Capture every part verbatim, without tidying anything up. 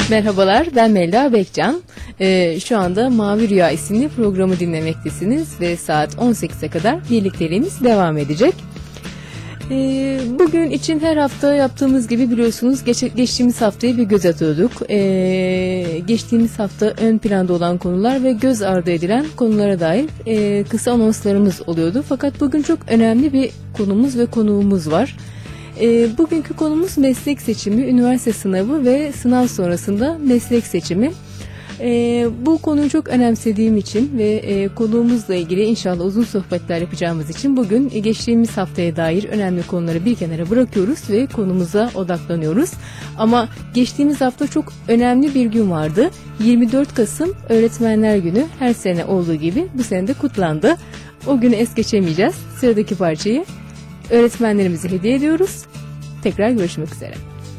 Merhabalar, ben Melda Bekcan. Ee, şu anda Mavi Rüya isimli programı dinlemektesiniz ve saat on sekize kadar birlikteliğimiz devam edecek. Ee, bugün için her hafta yaptığımız gibi biliyorsunuz geç, geçtiğimiz haftaya bir göz atıyorduk. Ee, geçtiğimiz hafta ön planda olan konular ve göz ardı edilen konulara dair e, kısa anonslarımız oluyordu. Fakat bugün çok önemli bir konumuz ve konuğumuz var. E, bugünkü konumuz meslek seçimi, üniversite sınavı ve sınav sonrasında meslek seçimi. E, bu konuyu çok önemsediğim için ve e, konuğumuzla ilgili inşallah uzun sohbetler yapacağımız için bugün e, geçtiğimiz haftaya dair önemli konuları bir kenara bırakıyoruz ve konumuza odaklanıyoruz. Ama geçtiğimiz hafta çok önemli bir gün vardı. yirmi dört Kasım Öğretmenler Günü her sene olduğu gibi bu sene de kutlandı. O günü es geçemeyeceğiz. Sıradaki parçayı öğretmenlerimize hediye ediyoruz. Tekrar görüşmek üzere.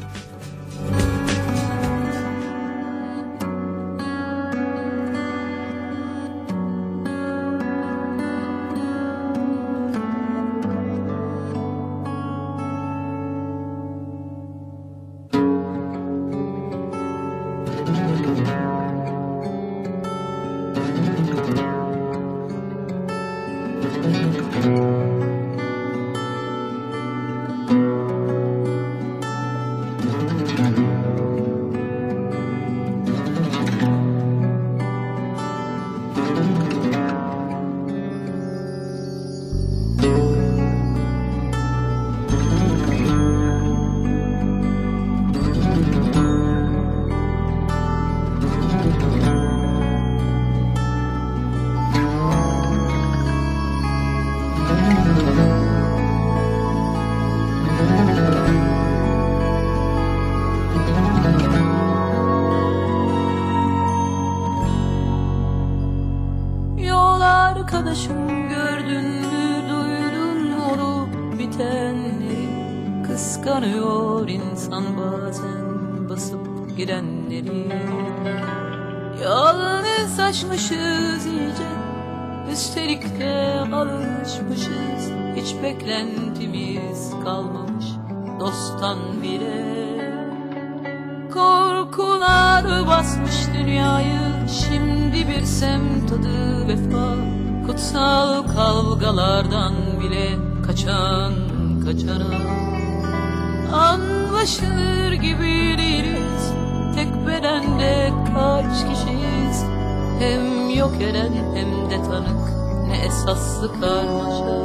Arkadaşım gördün mü, duydun mu olup bitenleri? Kıskanıyor insan bazen basıp gidenleri. Yalnız açmışız iyice, üstelik de alışmışız. Hiç beklentimiz kalmamış dosttan bile. Korkular basmış dünyayı, şimdi bir semt adı vefa. Kutsal kavgalardan bile kaçan kaçana. Anlaşılır gibi değiliz, tek bedende kaç kişiyiz. Hem yok eden hem de tanık, ne esaslı karmaşa.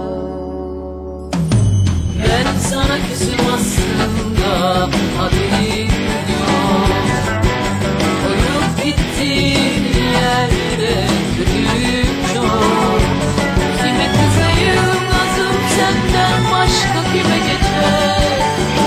Ben sana küsüm aslında, haberim yok. Oyup gittiğin yerde kötülük çok. Kime kızayım nazım senden başka kime geçer?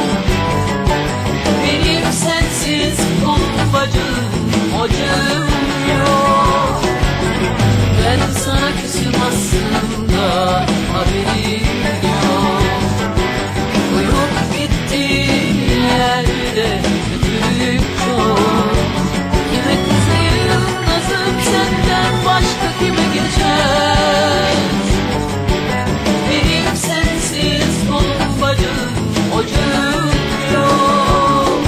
Benim sensiz kolum bacım hocam yok. Ben sana küsüm aslında, haberim yok. Uyup gittiğin yerde kötülük çok. Kime kızayım nazım senden başka kime geçer? Benim sensiz kolum bacım ocağım yok.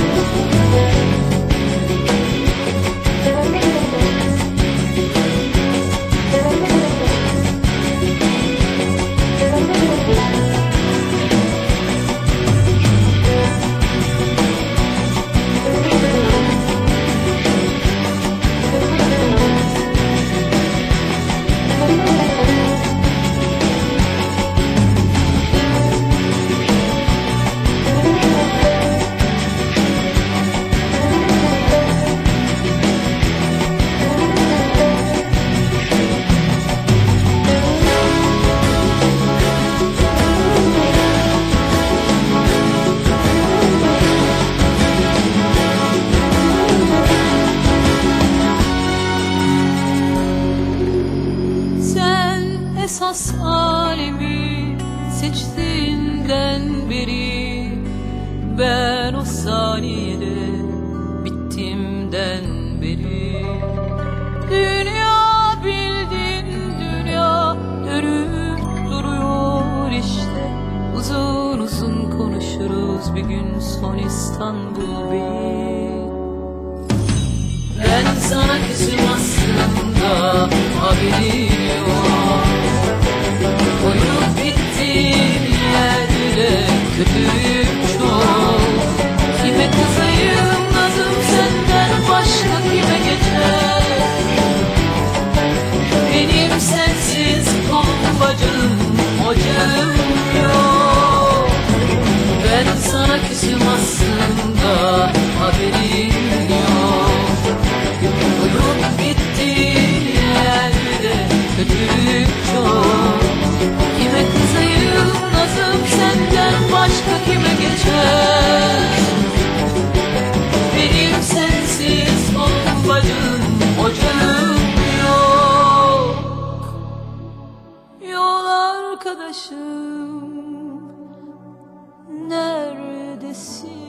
Esas alemi seçtiğinden beri, ben o saniyede bittimden beri. Dünya bildin dünya dönüp duruyor işte. Uzun uzun konuşuruz bir gün son İstanbul bir. sana küsüm aslında, haberin yok. Koyup bittiğin yerde kötüyüm çok. Kime kızayım nazım senden başka kime geçer? Benim sensiz kolum bacım ocağım yok. Ben sana küsüm aslında, haberin yok. Uyup bittiğin yerde kötülük çok. Kime kızayım nazım senden başka kime geçer? Benim sensiz kolum bacım ocağım yok. Yol arkadaşım neredesin?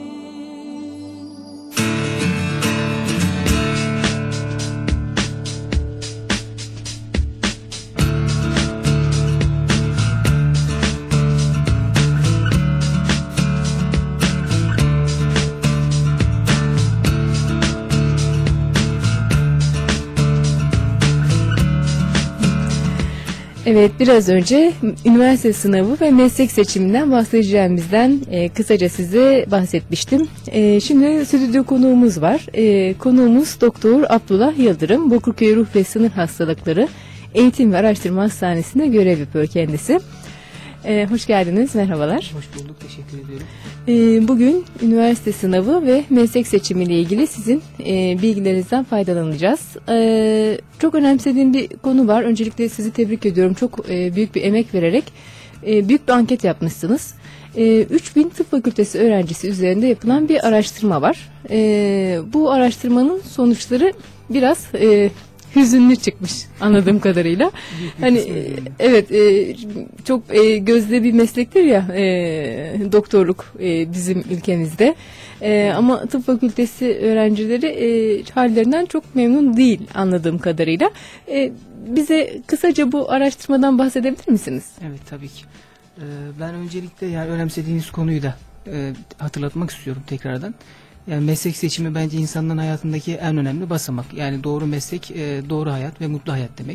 Evet, biraz önce üniversite sınavı ve meslek seçiminden bahsedeceğimizden e, kısaca size bahsetmiştim. E, şimdi stüdyo konuğumuz var. E, konuğumuz Doktor Abdullah Yıldırım, Bakırköy Ruh ve Sınır Hastalıkları Eğitim ve Araştırma Hastanesi'nde görev yapıyor kendisi. E, hoş geldiniz, merhabalar. Hoş bulduk, teşekkür ediyorum. E, bugün üniversite sınavı ve meslek seçimiyle ilgili sizin e, bilgilerinizden faydalanacağız. E, çok önemsediğim bir konu var. Öncelikle sizi tebrik ediyorum. Çok e, büyük bir emek vererek e, büyük bir anket yapmışsınız. E, üç bin tıp fakültesi öğrencisi üzerinde yapılan bir araştırma var. E, bu araştırmanın sonuçları biraz e, hüzünlü çıkmış anladığım kadarıyla. Hani e, evet e, çok e, gözde bir meslektir ya e, doktorluk e, bizim ülkemizde. E, ama tıp fakültesi öğrencileri e, hallerinden çok memnun değil anladığım kadarıyla. E, bize kısaca bu araştırmadan bahsedebilir misiniz? Evet, tabii ki. Ee, ben öncelikle yani önemsediğiniz konuyu da e, hatırlatmak istiyorum tekrardan. Yani meslek seçimi bence insanların hayatındaki en önemli basamak. Yani doğru meslek, e, doğru hayat ve mutlu hayat demek.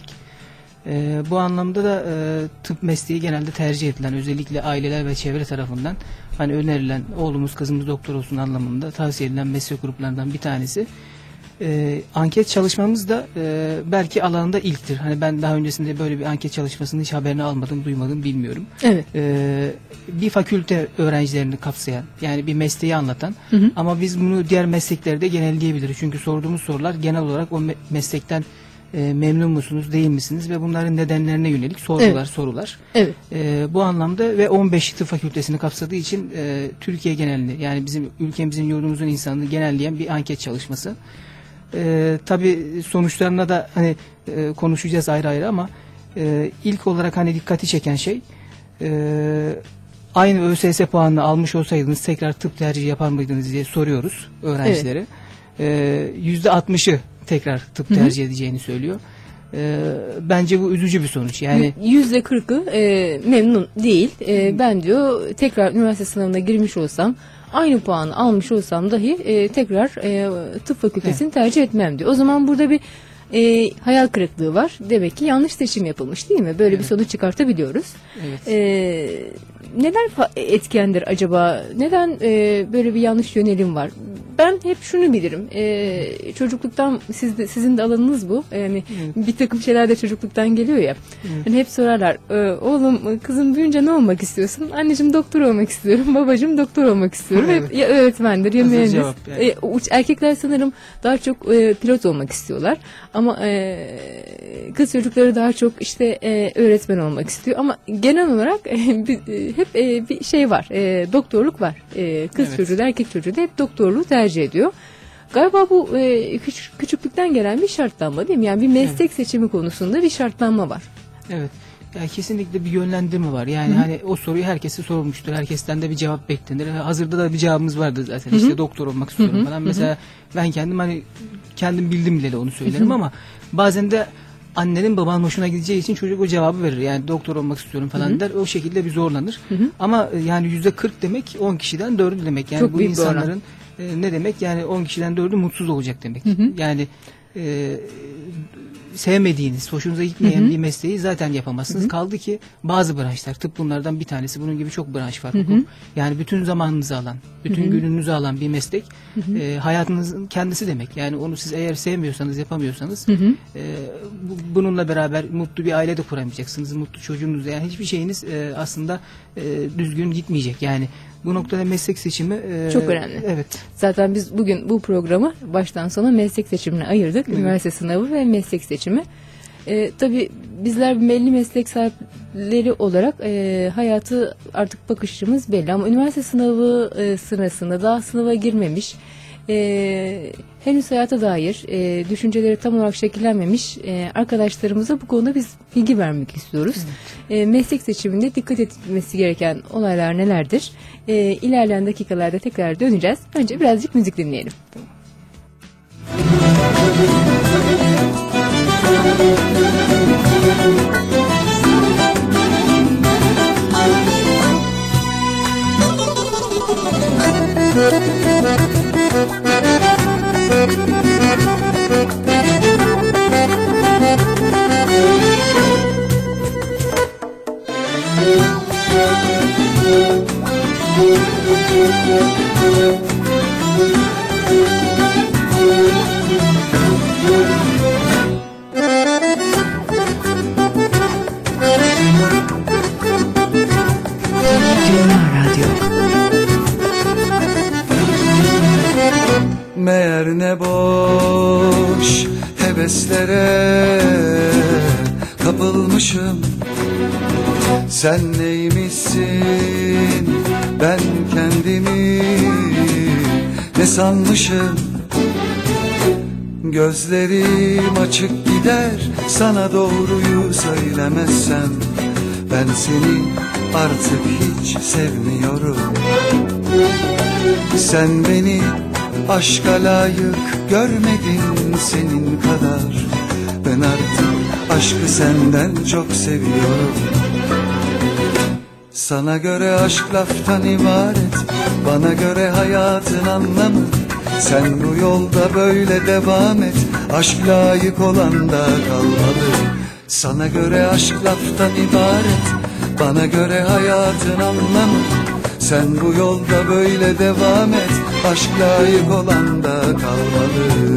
E, bu anlamda da e, tıp mesleği genelde tercih edilen, özellikle aileler ve çevre tarafından hani önerilen, oğlumuz kızımız doktor olsun anlamında tavsiye edilen meslek gruplarından bir tanesi. E, anket çalışmamız da e, belki alanında ilktir. Hani ben daha öncesinde böyle bir anket çalışmasının hiç haberini almadım, duymadım, bilmiyorum. Evet. E, bir fakülte öğrencilerini kapsayan, yani bir mesleği anlatan, hı hı. Ama biz bunu diğer mesleklerde genelleyebiliriz. Çünkü sorduğumuz sorular genel olarak o me- meslekten e, memnun musunuz, değil misiniz ve bunların nedenlerine yönelik sorular, evet. sorular. Evet. E, bu anlamda ve on beş tıp fakültesini kapsadığı için e, Türkiye genelini, yani bizim ülkemizin, yurdumuzun insanını genelleyen bir anket çalışması. Ee, tabii sonuçlarına da hani e, konuşacağız ayrı ayrı ama e, ilk olarak hani dikkati çeken şey e, aynı ÖSS puanını almış olsaydınız tekrar tıp tercihi yapar mıydınız diye soruyoruz öğrencilere. Yüzde altmışı tekrar tıp tercih Hı-hı. edeceğini söylüyor. E, bence bu üzücü bir sonuç. Yani yüzde kırkı e, memnun değil. E, ben diyor tekrar üniversite sınavına girmiş olsam, aynı puanı almış olsam dahi e, tekrar e, tıp fakültesini evet. tercih etmem diyor. O zaman burada bir e, hayal kırıklığı var. Demek ki yanlış seçim yapılmış, değil mi? Böyle evet. bir sonuç çıkartabiliyoruz. Evet. E, neler etkendir acaba? Neden e, böyle bir yanlış yönelim var? Ben hep şunu bilirim. E, çocukluktan siz de, sizin de alanınız bu. Yani evet. bir takım şeyler de çocukluktan geliyor ya. Evet. Yani hep sorarlar. E, oğlum, kızım büyüyünce ne olmak istiyorsun? Anneciğim doktor olmak istiyorum. Babacığım doktor olmak istiyorum. Evet. Hep ya öğretmendir ya mühendis. Yani. E, erkekler sanırım daha çok e, pilot olmak istiyorlar. Ama e, kız çocukları daha çok işte e, öğretmen olmak istiyor. Ama genel olarak e, bir, e, hep e, bir şey var. E, doktorluk var. E, kız evet. çocuğu da erkek çocuğu da hep doktorluğu tercih ediyor. Galiba bu e, küç, küçüklükten gelen bir şartlanma, değil mi? Yani bir meslek evet. seçimi konusunda bir şartlanma var. Evet. Yani kesinlikle bir yönlendirme var. Yani Hı-hı. hani o soruyu herkese sorulmuştur. Herkesten de bir cevap beklenir. Hazırda da bir cevabımız vardı zaten. Hı-hı. İşte doktor olmak istiyorum Hı-hı. falan. Mesela Hı-hı. ben kendim hani kendim bildim bile onu söylerim Hı-hı. ama bazen de annenin babanın hoşuna gideceği için çocuk o cevabı verir. Yani doktor olmak istiyorum falan Hı-hı. der. O şekilde bir zorlanır. Hı-hı. Ama yani yüzde kırk demek on kişiden dördü demek. Yani Çok bu insanların e, ne demek? Yani on kişiden dördü mutsuz olacak demek. Hı-hı. Yani e, sevmediğiniz, hoşunuza gitmeyen Hı hı. bir mesleği zaten yapamazsınız. Hı hı. Kaldı ki bazı branşlar, tıp bunlardan bir tanesi. Bunun gibi çok branş var. Hı hı. Hukuk. Yani bütün zamanınızı alan, bütün Hı hı. gününüzü alan bir meslek Hı hı. e, hayatınızın kendisi demek. Yani onu siz eğer sevmiyorsanız, yapamıyorsanız Hı hı. e, bu- bununla beraber mutlu bir aile de kuramayacaksınız. Mutlu çocuğunuz, yani hiçbir şeyiniz e, aslında e, düzgün gitmeyecek. Yani bu noktada meslek seçimi e, Çok önemli. Evet. Zaten biz bugün bu programı baştan sona meslek seçimine ayırdık. Evet. Üniversite sınavı ve meslek seçimi. Ee, tabii bizler belli meslek sahipleri olarak e, hayatı artık bakışımız belli. Ama üniversite sınavı e, sırasında daha sınava girmemiş, e, henüz hayata dair e, düşünceleri tam olarak şekillenmemiş e, arkadaşlarımıza bu konuda biz bilgi vermek istiyoruz. E, meslek seçiminde dikkat edilmesi gereken olaylar nelerdir? E, ilerleyen dakikalarda tekrar döneceğiz. Önce birazcık müzik dinleyelim. Meğer ne boş heveslere kapılmışım. Sen neymişsin, ben kendimi ne sanmışım. Gözlerim açık gider, sana doğruyu söylemezsem ben seni artık hiç sevmiyorum. Sen beni aşka layık görmedin senin kadar. Ben artık aşkı senden çok seviyorum. Sana göre aşk laftan ibaret, bana göre hayatın anlamı. Sen bu yolda böyle devam et, aşk layık olan da kalmalı. Sana göre aşk laftan ibaret, bana göre hayatın anlamı. Sen bu yolda böyle devam et, aşk layık olan da kalmalı.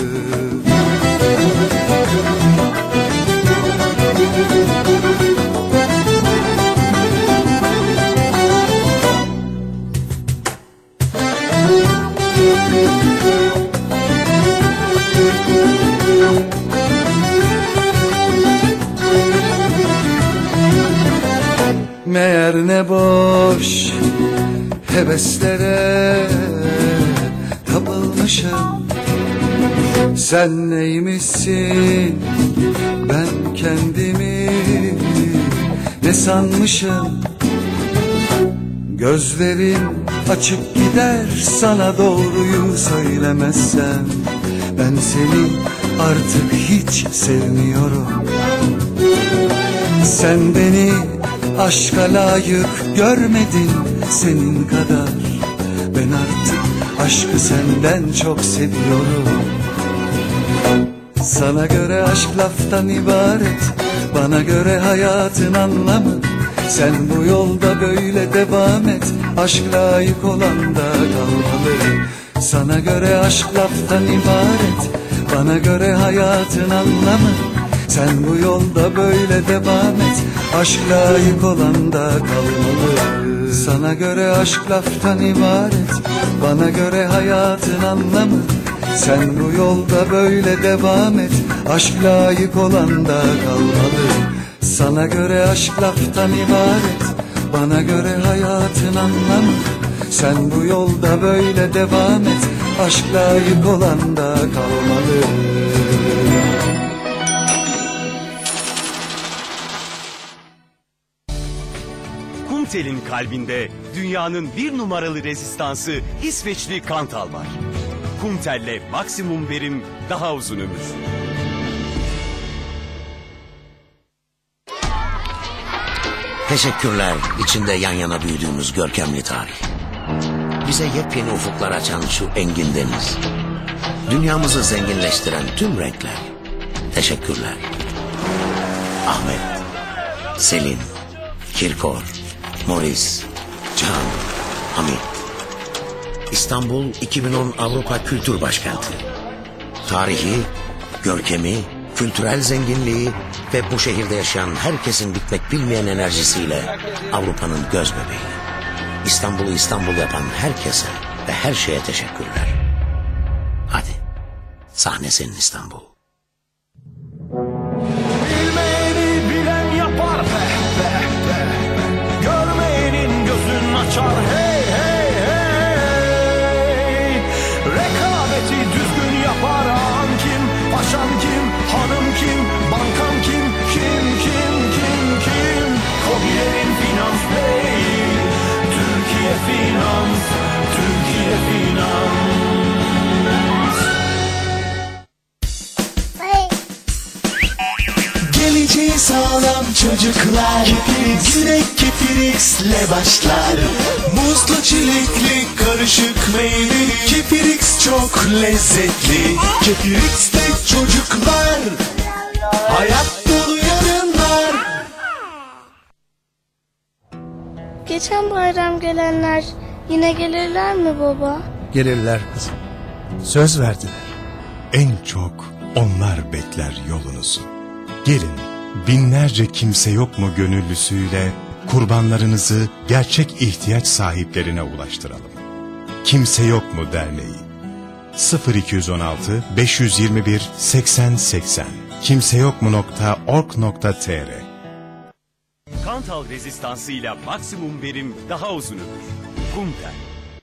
Meğer ne boş heveslere kapılmışım. Sen neymişsin, ben kendimi ne sanmışım. Gözlerim açık gider, sana doğruyu söylemezsem ben seni artık hiç sevmiyorum. Sen beni aşka layık görmedin senin kadar. Ben artık aşkı senden çok seviyorum. Sana göre aşk laftan ibaret, bana göre hayatın anlamı. Sen bu yolda böyle devam et, aşk layık olan da kalmalı. Sana göre aşk laftan ibaret, bana göre hayatın anlamı. Sen bu yolda böyle devam et, aşk layık olan da kalmalı. Sana göre aşk laftan ibaret, bana göre hayatın anlamı. Sen bu yolda böyle devam et, aşk layık olan da kalmalı. Sana göre aşk laftan ibaret, bana göre hayatın anlamı. Sen bu yolda böyle devam et, aşk layık olan da kalmalı. Kumtel'in kalbinde dünyanın bir numaralı rezistansı İsveçli Kantal var. Kumtel'le maksimum verim, daha uzun ömür. Teşekkürler içinde yan yana büyüdüğümüz görkemli tarih. Bize yepyeni ufuklar açan şu engin deniz. Dünyamızı zenginleştiren tüm renkler. Teşekkürler. Ahmet, Selin, Kirkor, Morris, Can, Hamit. İstanbul iki bin on Avrupa Kültür Başkenti. Tarihi, görkemi, kültürel zenginliği ve bu şehirde yaşayan herkesin bitmek bilmeyen enerjisiyle Avrupa'nın göz bebeği. İstanbul'u İstanbul yapan herkese ve her şeye teşekkürler. Hadi, sahne senin İstanbul. Bilmeyeni bilen yapar be be be be. Görmeyenin gözün açar hey hey hey. Rekabeti düzgün yapar ağam kim, paşam kim, hanım kim, bankam kim, kim kim kim kim. Kobilerin finans bey, Türkiye finans, Türkiye finans. Geleceği sağlam çocuklar Güne Kefirix'le başlar. Muzlu çilekli karışık meyveli Kefirix çok lezzetli. Kefirix'te çocuklar hayat dolu yarınlar. Geçen bayram gelenler yine gelirler mi baba? Gelirler kızım. Söz verdiler. En çok onlar bekler yolunuzu. Gelin, binlerce kimse yok mu gönüllüsüyle kurbanlarınızı gerçek ihtiyaç sahiplerine ulaştıralım. Kimse yok mu derneği? sıfır iki yüz on altı beş yüz yirmi bir seksen seksen kimseyokmu nokta org nokta tr. Kantal rezistansıyla maksimum verim daha uzun ömür. Kumtel.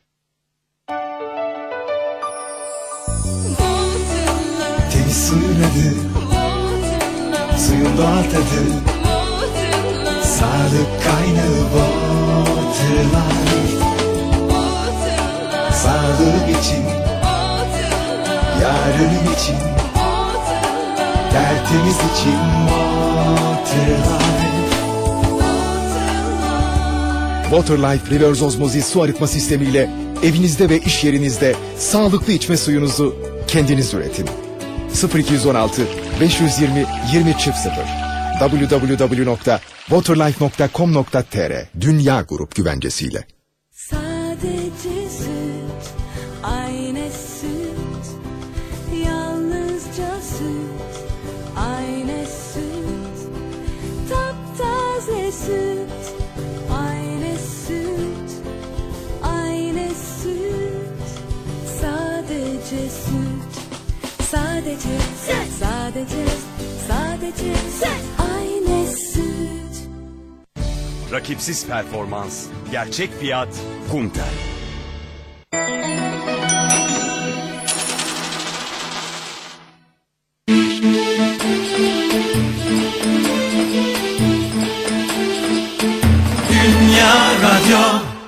Temiz suyun adı, suyun doğal tadı, sağlık kaynağı Waterlife. Sağlığım için, yarınım için, tertemiz için Waterlife. Waterlife reverse osmosis su arıtma sistemiyle evinizde ve iş yerinizde sağlıklı içme suyunuzu kendiniz üretin. sıfır iki yüz on altı beş yüz yirmi yirmi sıfır w w w nokta waterlife nokta com nokta tr Dünya Grup güvencesiyle. Sadece süt, aynı süt, yalnızca süt, aynı süt, taptaze süt, aynı süt, aynı süt, sadece süt, sadece süt, sadece, sadece süt, aynı süt. Rakipsiz performans, gerçek fiyat, Kumtel. Dünya Radyo.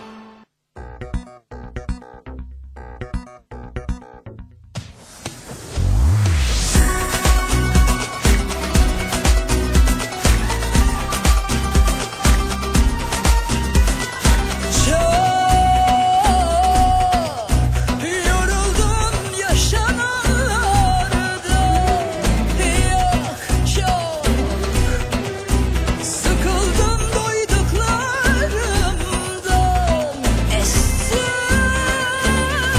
Yoruldum yaşananlarda, yok çok. Sıkıldım duyduklarımdan, esir.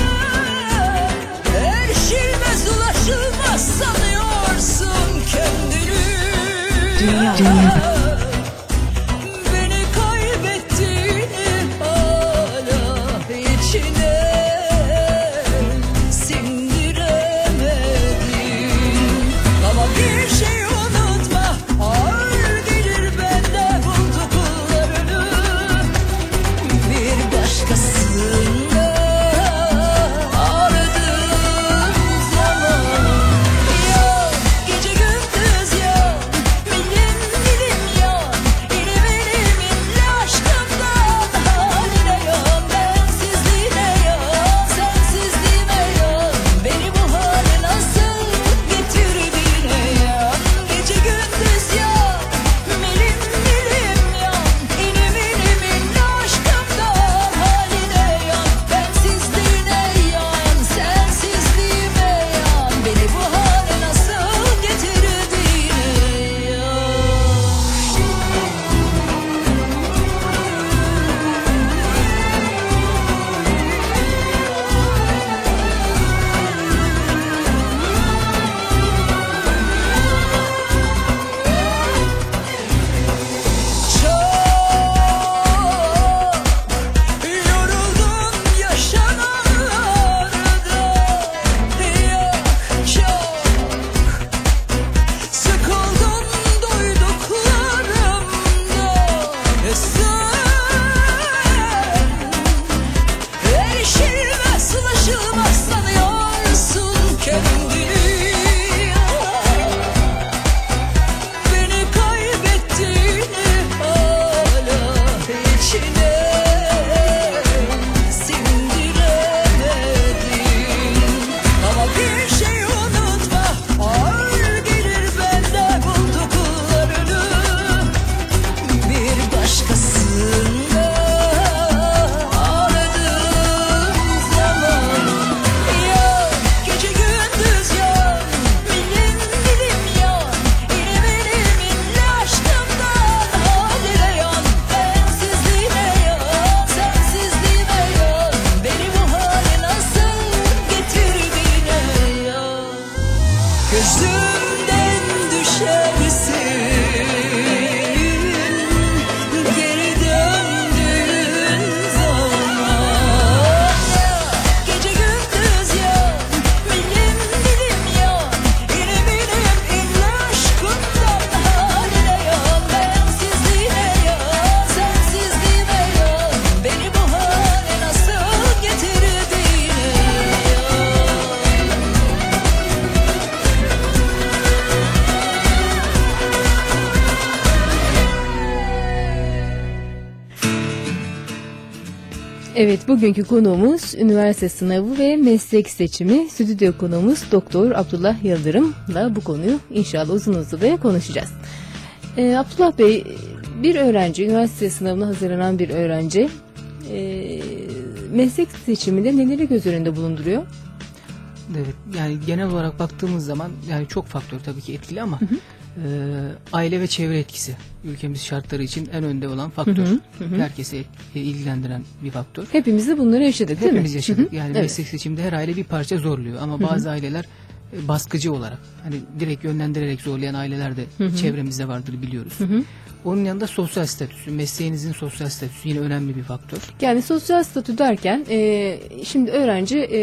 Erişilmez ulaşılmaz sanıyorsun kendini. Beni kaybettiğini hala içine sindiremedin. Ama bir şey unutma, ağır gelir bende bulduklarını. Bir başkasında aradığım zaman yok, gece gündüz yok, milim milim yok, ilim ilim inle aşkımdan haline yok, bensizliğine Evet, bugünkü konuğumuz üniversite sınavı ve meslek seçimi. Stüdyo konuğumuz Doktor Abdullah Yıldırım'la bu konuyu inşallah uzun uzadıya konuşacağız. Ee, Abdullah Bey, bir öğrenci, üniversite sınavına hazırlanan bir öğrenci e, meslek seçiminde neleri göz önünde bulunduruyor? Evet, yani genel olarak baktığımız zaman yani çok faktör tabii ki etkili ama hı hı. E, aile ve çevre etkisi ülkemiz şartları için en önde olan faktör. Hı hı, hı. Herkese e, ilgilendiren bir faktör. Hepimiz de bunları yaşadık değil Hepimiz mi? yaşadık. Hı hı. Yani evet. meslek seçiminde her aile bir parça zorluyor ama hı hı. bazı aileler e, baskıcı olarak hani direkt yönlendirerek zorlayan aileler de hı hı. çevremizde vardır biliyoruz. Hı hı. Onun yanında sosyal statüsü, mesleğinizin sosyal statüsü yine önemli bir faktör. Yani sosyal statü derken e, şimdi öğrenci e,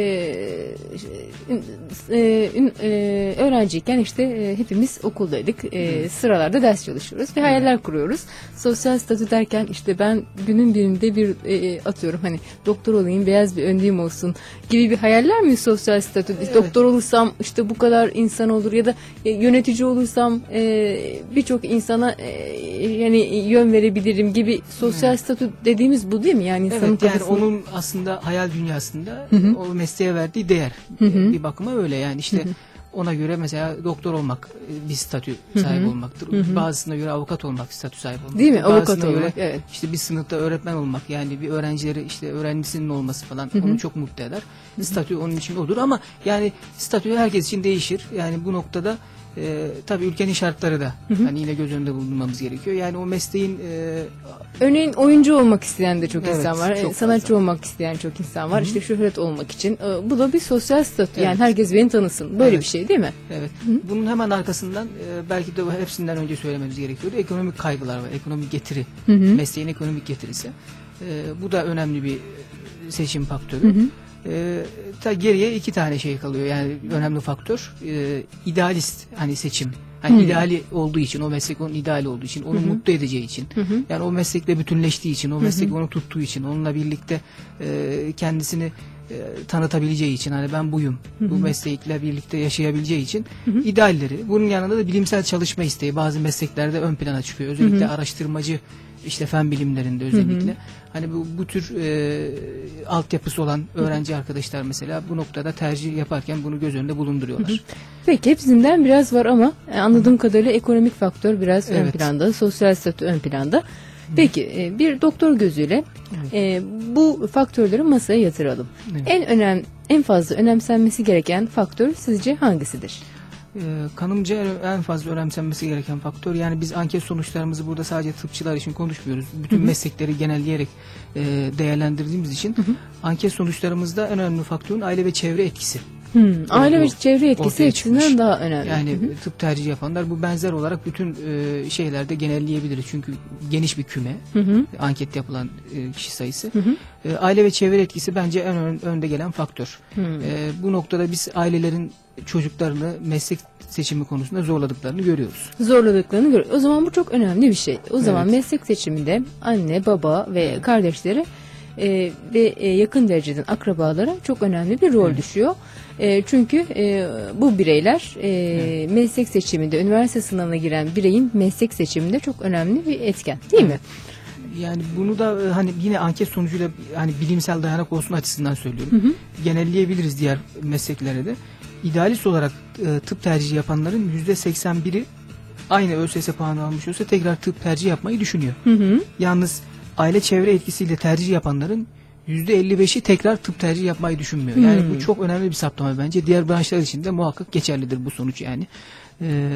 e, e, öğrenciyken işte e, hepimiz okuldaydık, e, sıralarda ders çalışıyoruz ve hayaller evet. kuruyoruz. Sosyal statü derken işte ben günün birinde bir e, atıyorum hani doktor olayım, beyaz bir önlüğüm olsun gibi bir hayaller mi sosyal statü? Evet. Doktor olursam işte bu kadar insan olur ya da e, yönetici olursam e, birçok insana e, yani yön verebilirim gibi sosyal evet. statü dediğimiz bu değil mi? Yani insanın evet, yani kafasında... onun aslında hayal dünyasında hı hı. o mesleğe verdiği değer hı hı. bir bakıma öyle yani işte hı hı. ona göre mesela doktor olmak bir statü sahibi hı hı. olmaktır. Hı hı. Bazısına göre avukat olmak statü sahibi olmaktır. Değil mi? Avukat Bazısına olmak. Göre evet. işte bir sınıfta öğretmen olmak yani bir öğrencileri işte öğrencisinin olması falan hı hı. onu çok mutlu eder. Hı hı. Statü onun için odur ama yani statü herkes için değişir. Yani bu noktada Ee, tabii ülkenin şartları da hı hı. hani yine göz önünde bulundurmamız gerekiyor. Yani o mesleğin e... örneğin oyuncu olmak isteyen de çok evet, insan var. Çok sanatçı fazla. olmak isteyen çok insan var. Hı hı. İşte şöhret olmak için. E, bu da bir sosyal statü. Evet. Yani herkes beni tanısın. Böyle evet. bir şey değil mi? Evet. Hı hı. Bunun hemen arkasından e, belki de hepsinden önce söylememiz gerekiyor. Ekonomik kaygılar var. Ekonomik getiri. Hı hı. Mesleğin ekonomik getirisi. E, bu da önemli bir seçim faktörü. Hı hı. E, ta geriye iki tane şey kalıyor yani önemli faktör e, idealist hani seçim hani hmm. ideali olduğu için o meslek onun ideali olduğu için onu hı hı. mutlu edeceği için hı hı. yani o meslekle bütünleştiği için o meslek hı hı. onu tuttuğu için onunla birlikte e, kendisini e, tanıtabileceği için hani ben buyum hı hı. bu meslekle birlikte yaşayabileceği için hı hı. idealleri bunun yanında da bilimsel çalışma isteği bazı mesleklerde ön plana çıkıyor özellikle hı hı. araştırmacı işte fen bilimlerinde özellikle hı hı. hani bu bu tür e, altyapısı olan öğrenci hı hı. arkadaşlar mesela bu noktada tercih yaparken bunu göz önünde bulunduruyorlar. Hı hı. Peki hepsinden biraz var ama anladığım hı hı. kadarıyla ekonomik faktör biraz evet. ön planda, sosyal statü ön planda. Peki e, bir doktor gözüyle evet. e, bu faktörleri masaya yatıralım. Evet. En önem en fazla önemsenmesi gereken faktör sizce hangisidir? Ee, kanımca en fazla önemsenmesi gereken faktör yani biz anket sonuçlarımızı burada sadece tıpçılar için konuşmuyoruz. Bütün hı hı. meslekleri genelleyerek e, değerlendirdiğimiz için hı hı. anket sonuçlarımızda en önemli faktörün aile ve çevre etkisi. Hmm, aile ve çevre etkisi hepsinden daha önemli. Yani hı hı. tıp tercih yapanlar bu benzer olarak bütün e, şeylerde genelleyebiliriz. Çünkü geniş bir küme hı hı. anket yapılan e, kişi sayısı. Hı hı. E, aile ve çevre etkisi bence en ön, önde gelen faktör. Hı. E, bu noktada biz ailelerin çocuklarını meslek seçimi konusunda zorladıklarını görüyoruz. Zorladıklarını görüyoruz. O zaman bu çok önemli bir şey. O zaman evet. meslek seçiminde anne, baba ve evet. kardeşleri e, ve e, yakın dereceden akrabalara çok önemli bir rol evet. düşüyor. E, çünkü e, bu bireyler e, evet. meslek seçiminde, üniversite sınavına giren bireyin meslek seçiminde çok önemli bir etken değil evet. mi? Yani bunu da hani yine anket sonucuyla hani bilimsel dayanak olsun açısından söylüyorum. Hı hı. Genelleyebiliriz diğer mesleklere de. İdealist olarak e, tıp tercihi yapanların yüzde seksen biri aynı ÖSS puanı almış olsa tekrar tıp tercih yapmayı düşünüyor. Hı hı. Yalnız aile çevre etkisiyle tercih yapanların yüzde elli beşi tekrar tıp tercih yapmayı düşünmüyor. Hmm. Yani bu çok önemli bir saptama bence. Diğer branşlar için de muhakkak geçerlidir bu sonuç yani. Ee,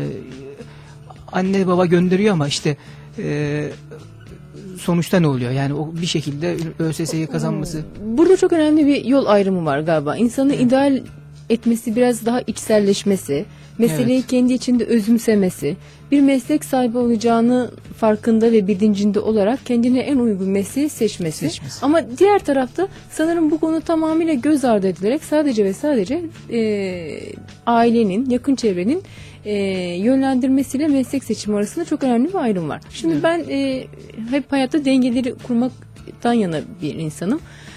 anne baba gönderiyor ama işte e, sonuçta ne oluyor? Yani o bir şekilde ÖSS'yi kazanması. Burada çok önemli bir yol ayrımı var galiba. İnsanı evet. ideal etmesi biraz daha içselleşmesi, meseleyi evet. kendi içinde özümsemesi, bir meslek sahibi olacağını farkında ve bilincinde olarak kendine en uygun mesleği seçmesi. seçmesi. Ama diğer tarafta sanırım bu konu tamamıyla göz ardı edilerek sadece ve sadece e, ailenin, yakın çevrenin e, yönlendirmesiyle meslek seçimi arasında çok önemli bir ayrım var. Şimdi evet. ben e, hep hayatta dengeleri kurmaktan yana bir insanım.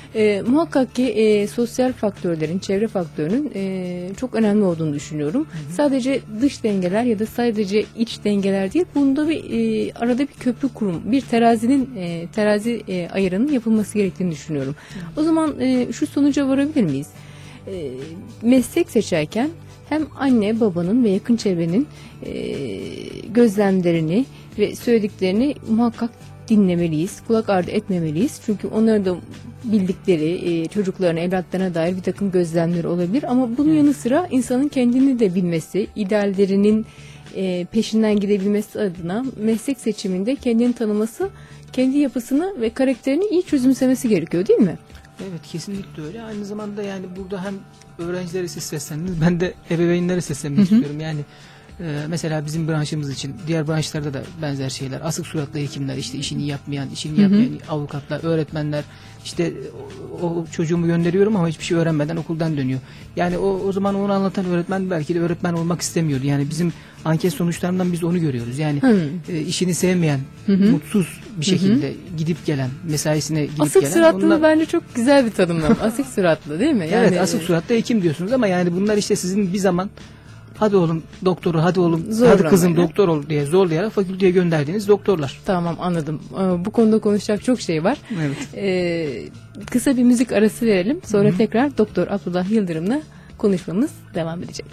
E, muhakkak ki e, sosyal faktörlerin, çevre faktörünün e, çok önemli olduğunu düşünüyorum. Hı hı. Sadece dış dengeler ya da sadece iç dengeler değil, bunda bir e, arada bir köprü kurum, bir terazinin e, terazi e, ayarının yapılması gerektiğini düşünüyorum. Hı. O zaman e, şu sonuca varabilir miyiz? E, meslek seçerken hem anne, babanın ve yakın çevrenin e, gözlemlerini ve söylediklerini muhakkak dinlemeliyiz, kulak ardı etmemeliyiz. Çünkü onların da bildikleri, e, çocuklarına, evlatlarına dair bir takım gözlemleri olabilir. Ama bunun yanı sıra insanın kendini de bilmesi, ideallerinin e, peşinden gidebilmesi adına meslek seçiminde kendini tanıması, kendi yapısını ve karakterini iyi çözümsemesi gerekiyor, değil mi? Evet, kesinlikle öyle. Aynı zamanda yani burada hem öğrencilere siz seslendiniz, ben de ebeveynlere seslenmek istiyorum. Yani e, mesela bizim branşımız için, diğer branşlarda da benzer şeyler. Asık suratlı hekimler, işte işini yapmayan, işini yapmayan avukatlar, öğretmenler, işte o, o çocuğumu gönderiyorum ama hiçbir şey öğrenmeden okuldan dönüyor. Yani o, o zaman onu anlatan öğretmen belki de öğretmen olmak istemiyordu. Yani bizim anket sonuçlarından biz onu görüyoruz. Yani e, işini sevmeyen, hı hı. mutsuz bir şekilde hı hı. gidip gelen, mesaisine gidip asık gelen. Asık suratlı onlar... bence çok güzel bir tanımlama. Asık suratlı değil mi? Yani... Evet, asık suratlı hekim diyorsunuz ama yani bunlar işte sizin bir zaman hadi oğlum doktoru, hadi oğlum, hadi kızım doktor ol diye zorlayarak fakülteye gönderdiğiniz doktorlar. Tamam, anladım. Bu konuda konuşacak çok şey var. Evet. Ee, kısa bir müzik arası verelim. Sonra Hı-hı. tekrar Doktor Abdullah Yıldırım'la konuşmamız devam edecek.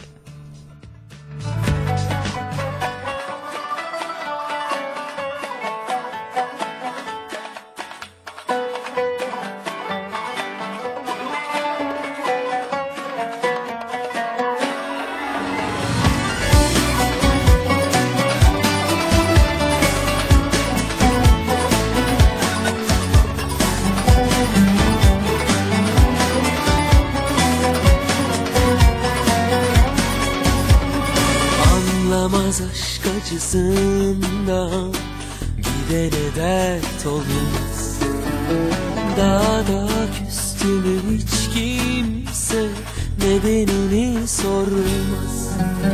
Aşk acısından gidene dert olmaz. Daha da küstümü hiç kimse nedenini sormaz.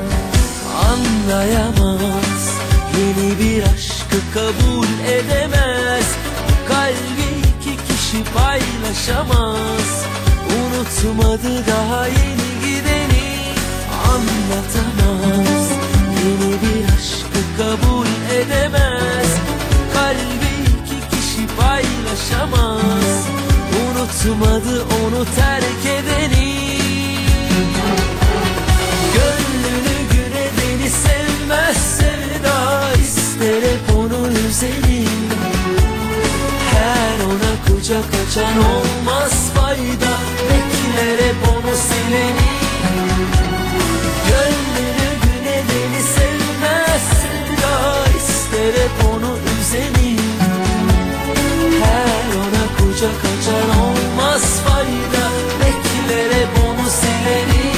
Anlayamaz, yeni bir aşkı kabul edemez. Kalbi iki kişi paylaşamaz. Unutmadı daha yeni gideni, anlatamaz. Yeni bir aşkı kabul edemez. Kalbi iki kişi paylaşamaz. Unutmadı onu terk edeni. Gönlünü güne beni sevmez sevda, ister hep onu üzeni. Her ona kucak açan olmaz fayda, bekler hep onu sileni. Gönlünü güne beni sevmez sevda, ister hep onu üzeni. Her ona kucak açan olmaz fayda, bekler hep onu sileni.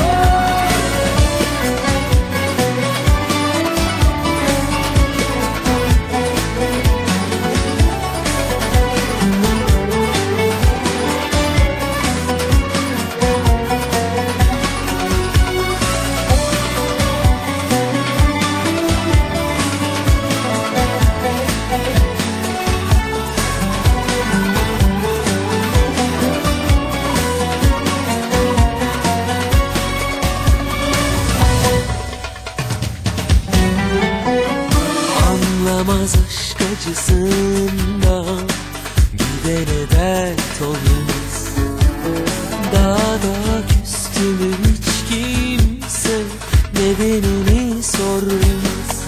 Anlamaz aşk acısından gidene dert olmaz. Daha da küstümü hiç kimse nedenini sormaz.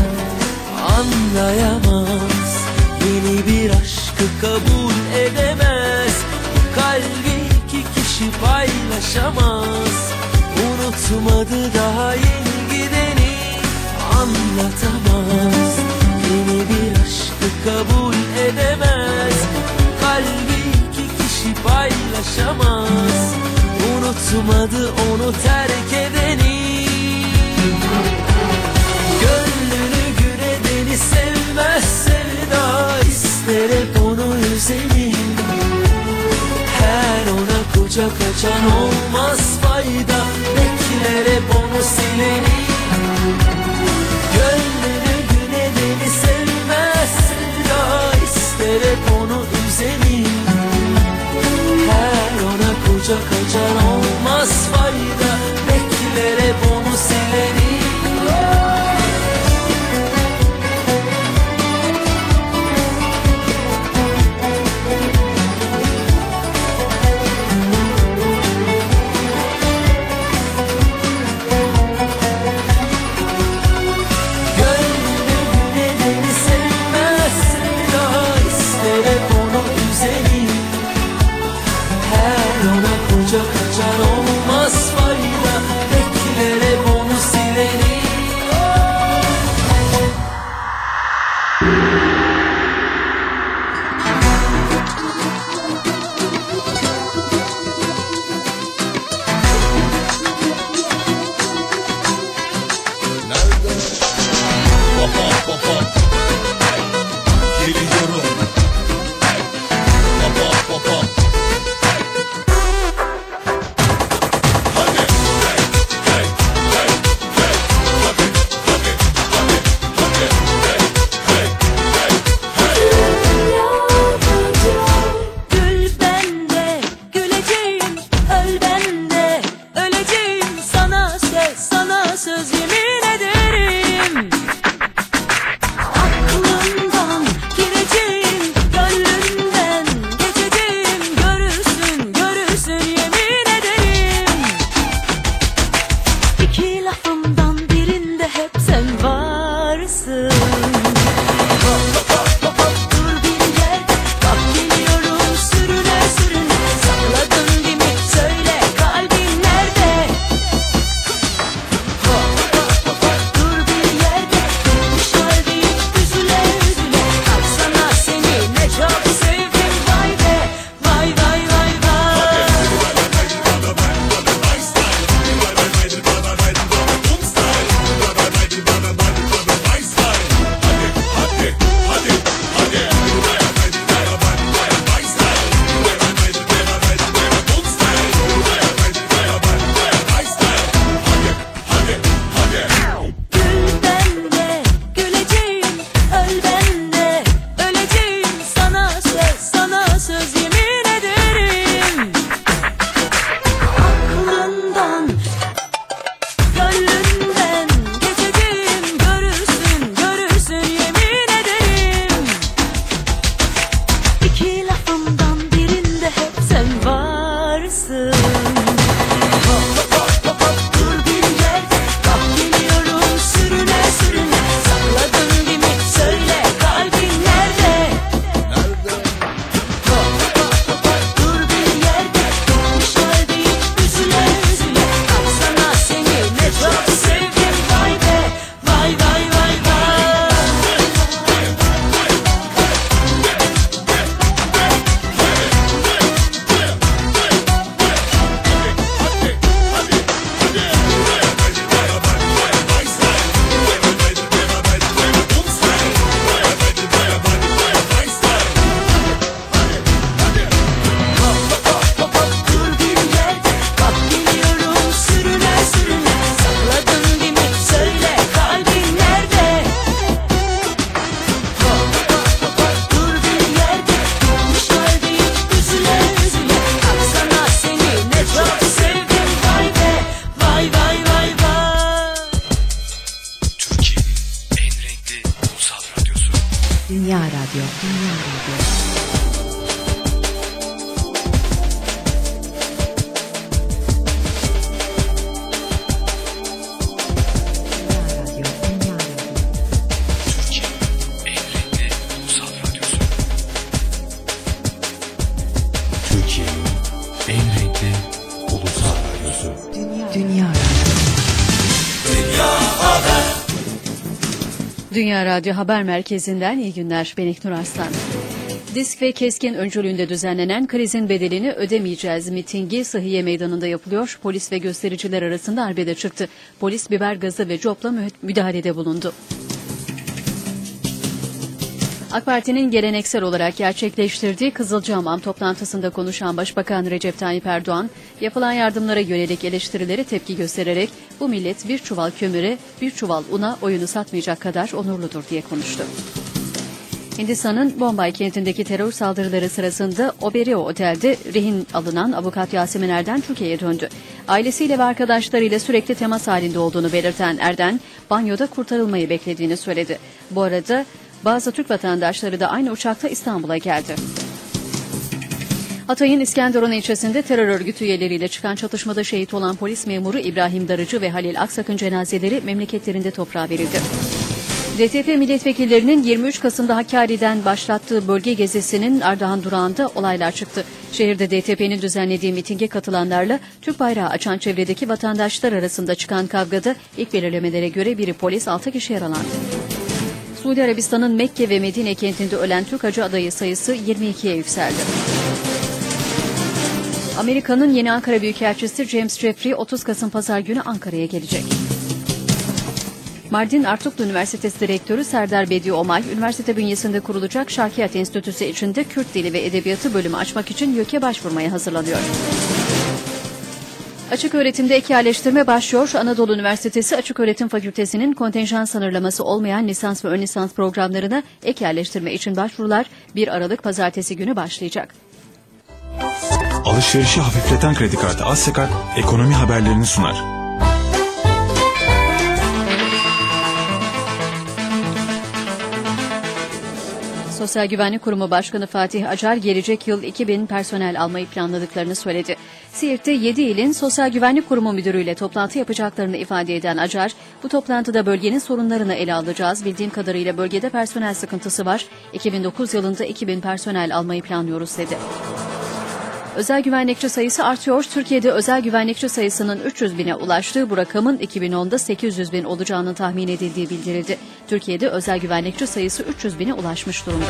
Anlayamaz, yeni bir aşkı kabul edemez. Kalbi iki kişi paylaşamaz. Unutmadı daha yeni gideni, anlatamaz. Yeni bir aşkı kabul edemez. Kalbi iki kişi paylaşamaz. Unutmadı onu terk edeni. Gönlünü güne beni sevmez sevda, ister hep onu üzeni. Her ona kucak açan olmaz fayda, bekler hep onu sileni. Gönlünü güne beni sevmez sevda, ister hep onu üzeni. koca kaçar olmaz fayda. Bekler hep onu sileni. Kaçar olmaz fayda. Bekler hep onu sileni. Dünya Radyo. Dünya Radyo. Dünya Radyo Haber Merkezi'nden iyi günler. Ben İlknur Arslan. DİSK ve KESK'in öncülüğünde düzenlenen krizin bedelini ödemeyeceğiz mitingi Sıhhiye Meydanı'nda yapılıyor. Polis ve göstericiler arasında arbede çıktı. Polis biber gazı ve copla müdahalede bulundu. AK Parti'nin geleneksel olarak gerçekleştirdiği Kızılcahamam toplantısında konuşan Başbakan Recep Tayyip Erdoğan, yapılan yardımlara yönelik eleştirilere tepki göstererek bu millet bir çuval kömüre, bir çuval una oyunu satmayacak kadar onurludur diye konuştu. Hindistan'ın Bombay kentindeki terör saldırıları sırasında Oberoi Otel'de rehin alınan avukat Yasemin Erden Türkiye'ye döndü. Ailesiyle ve arkadaşlarıyla sürekli temas halinde olduğunu belirten Erden, banyoda kurtarılmayı beklediğini söyledi. Bu arada bazı Türk vatandaşları da aynı uçakta İstanbul'a geldi. Hatay'ın İskenderun ilçesinde terör örgütü üyeleriyle çıkan çatışmada şehit olan polis memuru İbrahim Darıcı ve Halil Aksak'ın cenazeleri memleketlerinde toprağa verildi. D T P milletvekillerinin yirmi üç Kasım'da Hakkari'den başlattığı bölge gezisinin Ardahan durağında olaylar çıktı. Şehirde D T P'nin düzenlediği mitinge katılanlarla Türk bayrağı açan çevredeki vatandaşlar arasında çıkan kavgada ilk belirlemelere göre biri polis, altı kişi yaralandı. Suudi Arabistan'ın Mekke ve Medine kentinde ölen Türk hacı adayı sayısı yirmi ikiye yükseldi. Amerika'nın yeni Ankara Büyükelçisi James Jeffrey otuz Kasım Pazar günü Ankara'ya gelecek. Mardin Artuklu Üniversitesi Direktörü Serdar Bedi Omay, üniversite bünyesinde kurulacak Şarkiyat Enstitüsü içinde Kürt Dili ve Edebiyatı bölümü açmak için YÖK'e başvurmaya hazırlanıyor. Açık öğretimde ek yerleştirme başlıyor. Anadolu Üniversitesi Açık Öğretim Fakültesi'nin kontenjan sınırlaması olmayan lisans ve ön lisans programlarına ek yerleştirme için başvurular bir Aralık Pazartesi günü başlayacak. Alışverişi hafifleten kredi kartı Assekart ekonomi haberlerini sunar. Sosyal Güvenlik Kurumu Başkanı Fatih Acar gelecek yıl iki bin personel almayı planladıklarını söyledi. Siirt'te yedi ilin Sosyal Güvenlik Kurumu müdürüyle toplantı yapacaklarını ifade eden Acar, bu toplantıda bölgenin sorunlarını ele alacağız. Bildiğim kadarıyla bölgede personel sıkıntısı var. iki bin dokuz yılında iki bin personel almayı planlıyoruz dedi. Özel güvenlikçi sayısı artıyor. Türkiye'de özel güvenlikçi sayısının üç yüz bine ulaştığı, bu rakamın iki bin onda sekiz yüz bin olacağının tahmin edildiği bildirildi. Türkiye'de özel güvenlikçi sayısı üç yüz bine ulaşmış durumda.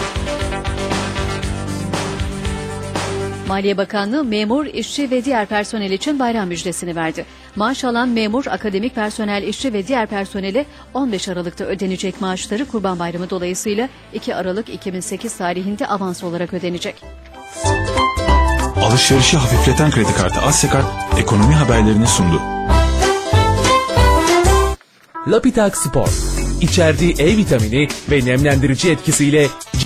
Maliye Bakanlığı memur, işçi ve diğer personel için bayram müjdesini verdi. Maaş alan memur, akademik personel, işçi ve diğer personele on beş Aralık'ta ödenecek maaşları Kurban Bayramı dolayısıyla iki Aralık iki bin sekiz tarihinde avans olarak ödenecek. Alışverişi hafifleten kredi kartı Assekart ekonomi haberlerini sundu. Lapitax Sport, içerdiği E vitamini ve nemlendirici etkisiyle